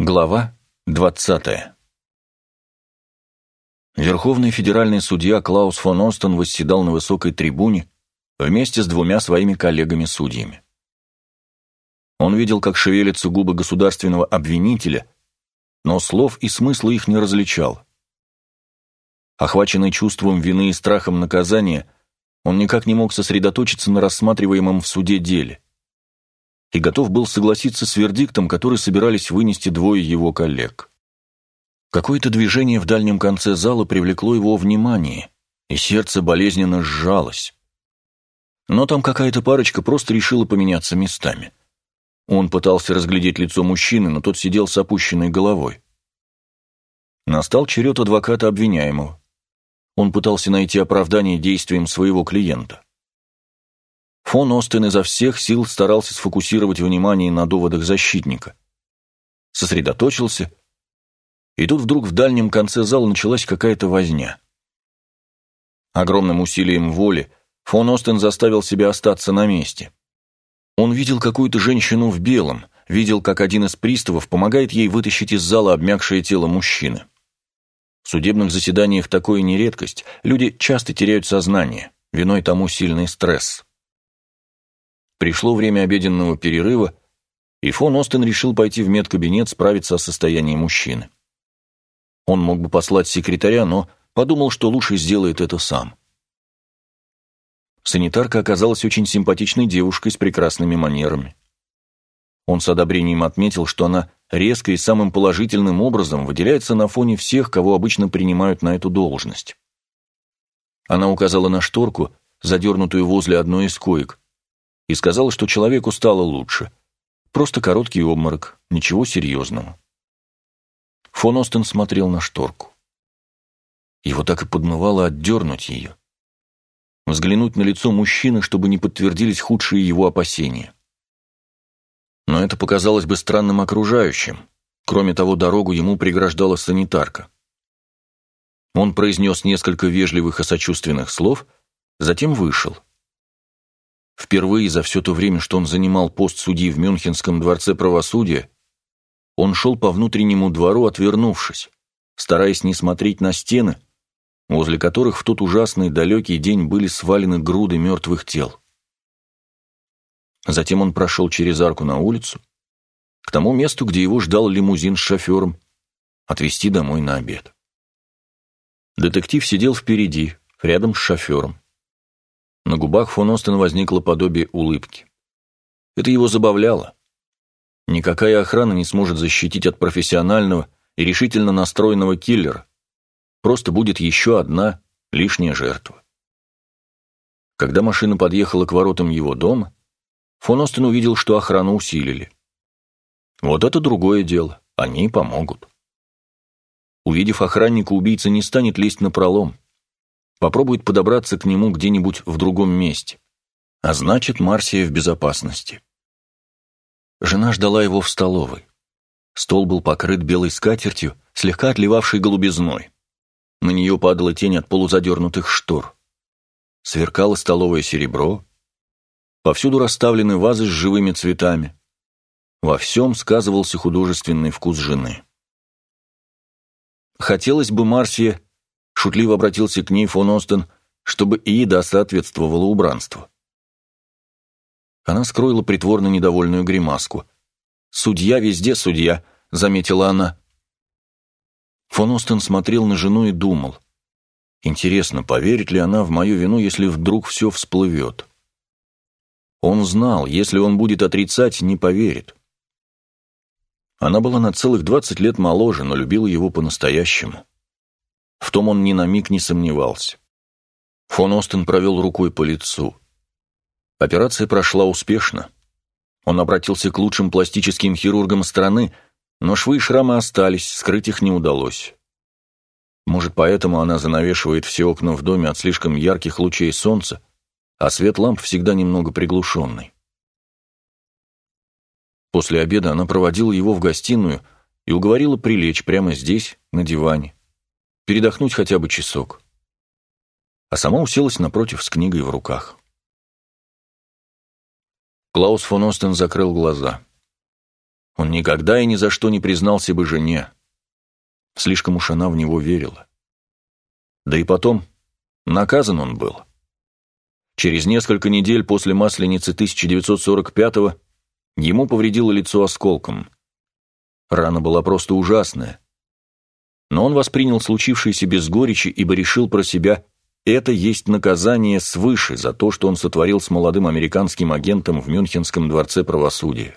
Глава 20. Верховный федеральный судья Клаус фон Остен восседал на высокой трибуне вместе с двумя своими коллегами-судьями. Он видел, как шевелятся губы государственного обвинителя, но слов и смысла их не различал. Охваченный чувством вины и страхом наказания, он никак не мог сосредоточиться на рассматриваемом в суде деле и готов был согласиться с вердиктом, который собирались вынести двое его коллег. Какое-то движение в дальнем конце зала привлекло его внимание, и сердце болезненно сжалось. Но там какая-то парочка просто решила поменяться местами. Он пытался разглядеть лицо мужчины, но тот сидел с опущенной головой. Настал черед адвоката обвиняемого. Он пытался найти оправдание действиям своего клиента. Фон Остен изо всех сил старался сфокусировать внимание на доводах защитника. Сосредоточился, и тут вдруг в дальнем конце зала началась какая-то возня. Огромным усилием воли фон Остен заставил себя остаться на месте. Он видел какую-то женщину в белом, видел, как один из приставов помогает ей вытащить из зала обмякшее тело мужчины. В судебных заседаниях такое не редкость, люди часто теряют сознание, виной тому сильный стресс. Пришло время обеденного перерыва, и фон Остен решил пойти в медкабинет справиться о состоянии мужчины. Он мог бы послать секретаря, но подумал, что лучше сделает это сам. Санитарка оказалась очень симпатичной девушкой с прекрасными манерами. Он с одобрением отметил, что она резко и самым положительным образом выделяется на фоне всех, кого обычно принимают на эту должность. Она указала на шторку, задернутую возле одной из коек, и сказала, что человеку стало лучше. Просто короткий обморок, ничего серьезного. Фон Остен смотрел на шторку. Его так и подмывало отдернуть ее. Взглянуть на лицо мужчины, чтобы не подтвердились худшие его опасения. Но это показалось бы странным окружающим. Кроме того, дорогу ему преграждала санитарка. Он произнес несколько вежливых и сочувственных слов, затем вышел. Впервые за все то время, что он занимал пост судьи в Мюнхенском дворце правосудия, он шел по внутреннему двору, отвернувшись, стараясь не смотреть на стены, возле которых в тот ужасный далекий день были свалены груды мертвых тел. Затем он прошел через арку на улицу, к тому месту, где его ждал лимузин с шофером, отвезти домой на обед. Детектив сидел впереди, рядом с шофером. На губах фон Остена возникло подобие улыбки. Это его забавляло. Никакая охрана не сможет защитить от профессионального и решительно настроенного киллера. Просто будет еще одна лишняя жертва. Когда машина подъехала к воротам его дома, фон Остен увидел, что охрану усилили. Вот это другое дело, они помогут. Увидев охранника, убийца не станет лезть напролом. Попробует подобраться к нему где-нибудь в другом месте. А значит, Марсия в безопасности. Жена ждала его в столовой. Стол был покрыт белой скатертью, слегка отливавшей голубизной. На нее падала тень от полузадернутых штор. Сверкало столовое серебро. Повсюду расставлены вазы с живыми цветами. Во всем сказывался художественный вкус жены. Хотелось бы, Марсия, шутливо обратился к ней фон Остен, чтобы и еда соответствовала убранству. Она скроила притворно недовольную гримаску. «Судья везде судья», — заметила она. Фон Остен смотрел на жену и думал. Интересно, поверит ли она в мою вину, если вдруг все всплывет? Он знал, если он будет отрицать, не поверит. Она была на целых 20 лет моложе, но любила его по-настоящему. В том он ни на миг не сомневался. Фон Остен провел рукой по лицу. Операция прошла успешно. Он обратился к лучшим пластическим хирургам страны, но швы и шрамы остались, скрыть их не удалось. Может, поэтому она занавешивает все окна в доме от слишком ярких лучей солнца, а свет ламп всегда немного приглушенный. После обеда она проводила его в гостиную и уговорила прилечь прямо здесь, на диване, передохнуть хотя бы часок. А сама уселась напротив с книгой в руках. Клаус фон Остен закрыл глаза. Он никогда и ни за что не признался бы жене. Слишком уж она в него верила. Да и потом, наказан он был. Через несколько недель после Масленицы 1945-го ему повредило лицо осколком. Рана была просто ужасная. Но он воспринял случившееся без горечи, ибо решил про себя: это есть наказание свыше за то, что он сотворил с молодым американским агентом в Мюнхенском дворце правосудия.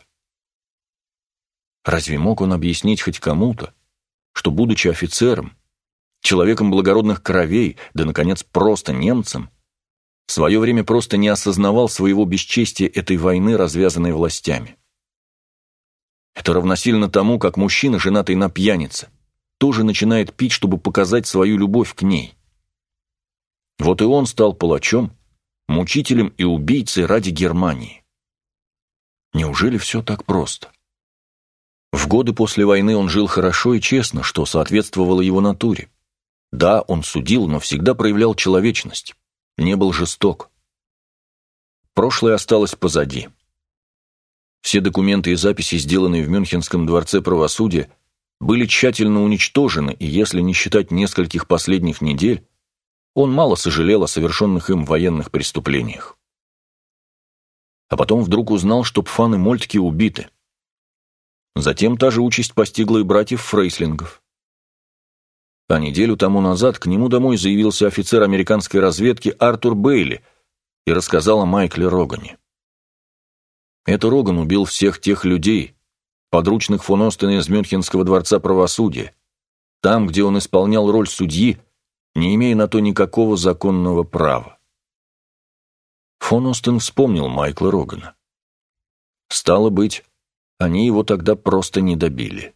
Разве мог он объяснить хоть кому-то, что, будучи офицером, человеком благородных кровей, да, наконец, просто немцем, в свое время просто не осознавал своего бесчестия этой войны, развязанной властями? Это равносильно тому, как мужчина, женатый на пьянице, тоже начинает пить, чтобы показать свою любовь к ней. Вот и он стал палачом, мучителем и убийцей ради Германии. Неужели все так просто? В годы после войны он жил хорошо и честно, что соответствовало его натуре. Да, он судил, но всегда проявлял человечность, не был жесток. Прошлое осталось позади. Все документы и записи, сделанные в Мюнхенском дворце правосудия, были тщательно уничтожены, и если не считать нескольких последних недель, он мало сожалел о совершенных им военных преступлениях. А потом вдруг узнал, что Пфан и Мольтке убиты. Затем та же участь постигла и братьев Фрейслингов. А неделю тому назад к нему домой заявился офицер американской разведки Артур Бейли и рассказал о Майкле Рогане. Это Роган убил всех тех людей, подручных фон Остена из Мюнхенского дворца правосудия, там, где он исполнял роль судьи, не имея на то никакого законного права. Фон Остен вспомнил Майкла Рогана. Стало быть, они его тогда просто не добили.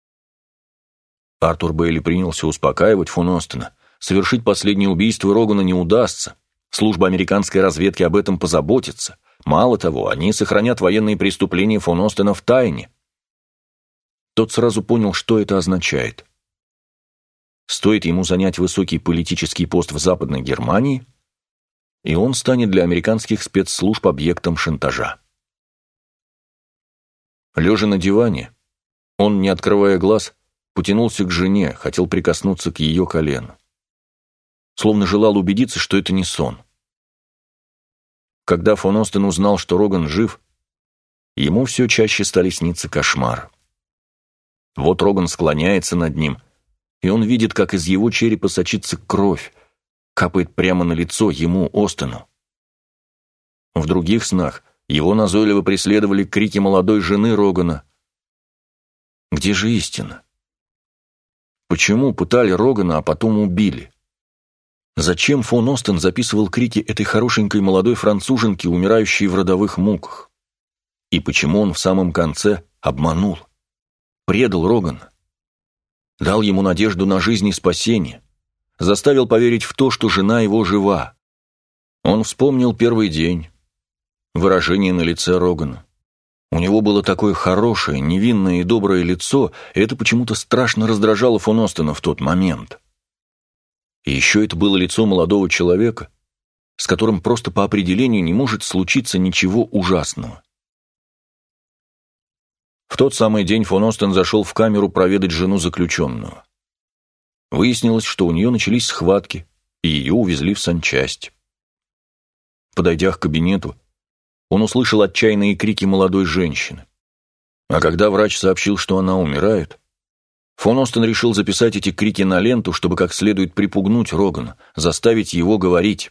Артур Бейли принялся успокаивать фон Остена. Совершить последнее убийство Рогана не удастся. Служба американской разведки об этом позаботится. Мало того, они сохранят военные преступления фон Остена в тайне. Тот сразу понял, что это означает. Стоит ему занять высокий политический пост в Западной Германии, и он станет для американских спецслужб объектом шантажа. Лежа на диване, он, не открывая глаз, потянулся к жене, хотел прикоснуться к ее колену. Словно желал убедиться, что это не сон. Когда фон Остен узнал, что Роган жив, ему все чаще стали сниться кошмары. Вот Роган склоняется над ним, и он видит, как из его черепа сочится кровь, капает прямо на лицо ему, Остену. В других снах его назойливо преследовали крики молодой жены Рогана. Где же истина? Почему пытали Рогана, а потом убили? Зачем фон Остен записывал крики этой хорошенькой молодой француженки, умирающей в родовых муках? И почему он в самом конце обманул? Предал Рогана? Дал ему надежду на жизнь и спасение? Заставил поверить в то, что жена его жива? Он вспомнил первый день, выражение на лице Рогана. У него было такое хорошее, невинное и доброе лицо, и это почему-то страшно раздражало фон Остена в тот момент. И еще это было лицо молодого человека, с которым просто по определению не может случиться ничего ужасного. В тот самый день фон Остен зашел в камеру проведать жену заключенного. Выяснилось, что у нее начались схватки, и ее увезли в санчасть. Подойдя к кабинету, он услышал отчаянные крики молодой женщины. А когда врач сообщил, что она умирает, фон Остен решил записать эти крики на ленту, чтобы как следует припугнуть Рогана, заставить его говорить.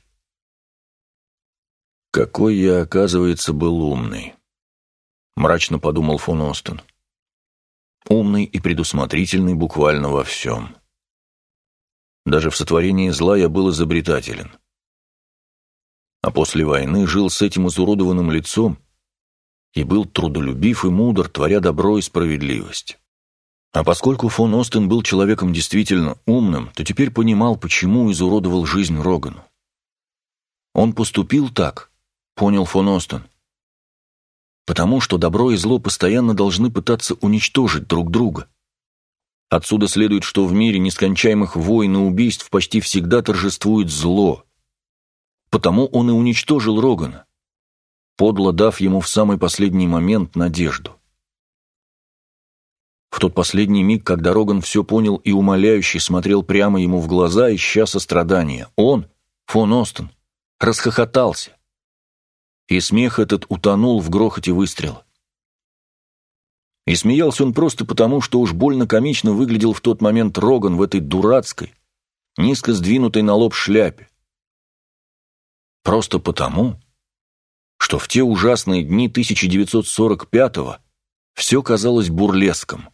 «Какой я, оказывается, был умный», — мрачно подумал фон Остен. «Умный и предусмотрительный буквально во всем. Даже в сотворении зла я был изобретателен. А после войны жил с этим изуродованным лицом и был трудолюбив и мудр, творя добро и справедливость. А поскольку фон Остен был человеком действительно умным, то теперь понимал, почему изуродовал жизнь Рогану. Он поступил так, понял фон Остен, потому что добро и зло постоянно должны пытаться уничтожить друг друга. Отсюда следует, что в мире нескончаемых войн и убийств почти всегда торжествует зло. Потому он и уничтожил Рогана, подло дав ему в самый последний момент надежду. В тот последний миг, когда Роган все понял и умоляюще смотрел прямо ему в глаза, ища сострадания, он, фон Остен, расхохотался. И смех этот утонул в грохоте выстрела. И смеялся он просто потому, что уж больно комично выглядел в тот момент Роган в этой дурацкой, низко сдвинутой на лоб шляпе. Просто потому, что в те ужасные дни 1945-го все казалось бурлеском.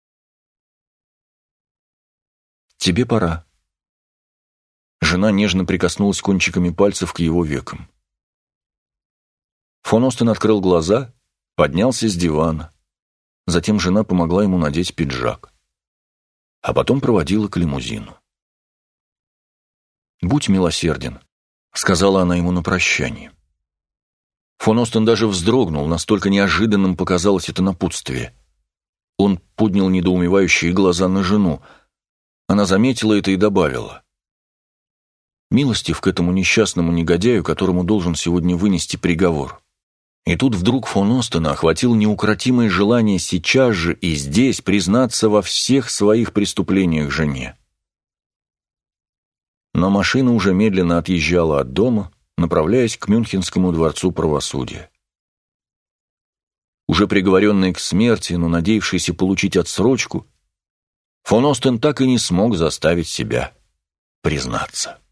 «Тебе пора». Жена нежно прикоснулась кончиками пальцев к его векам. Фон Остен открыл глаза, поднялся с дивана. Затем жена помогла ему надеть пиджак. А потом проводила к лимузину. «Будь милосерден», — сказала она ему на прощание. Фон Остен даже вздрогнул, настолько неожиданным показалось это напутствие. Он поднял недоумевающие глаза на жену. Она заметила это и добавила: «Милостив к этому несчастному негодяю, которому должен сегодня вынести приговор». И тут вдруг фон Остена охватил неукротимое желание сейчас же и здесь признаться во всех своих преступлениях жене. Но машина уже медленно отъезжала от дома, направляясь к Мюнхенскому дворцу правосудия. Уже приговоренный к смерти, но надеявшийся получить отсрочку, фон Остен так и не смог заставить себя признаться.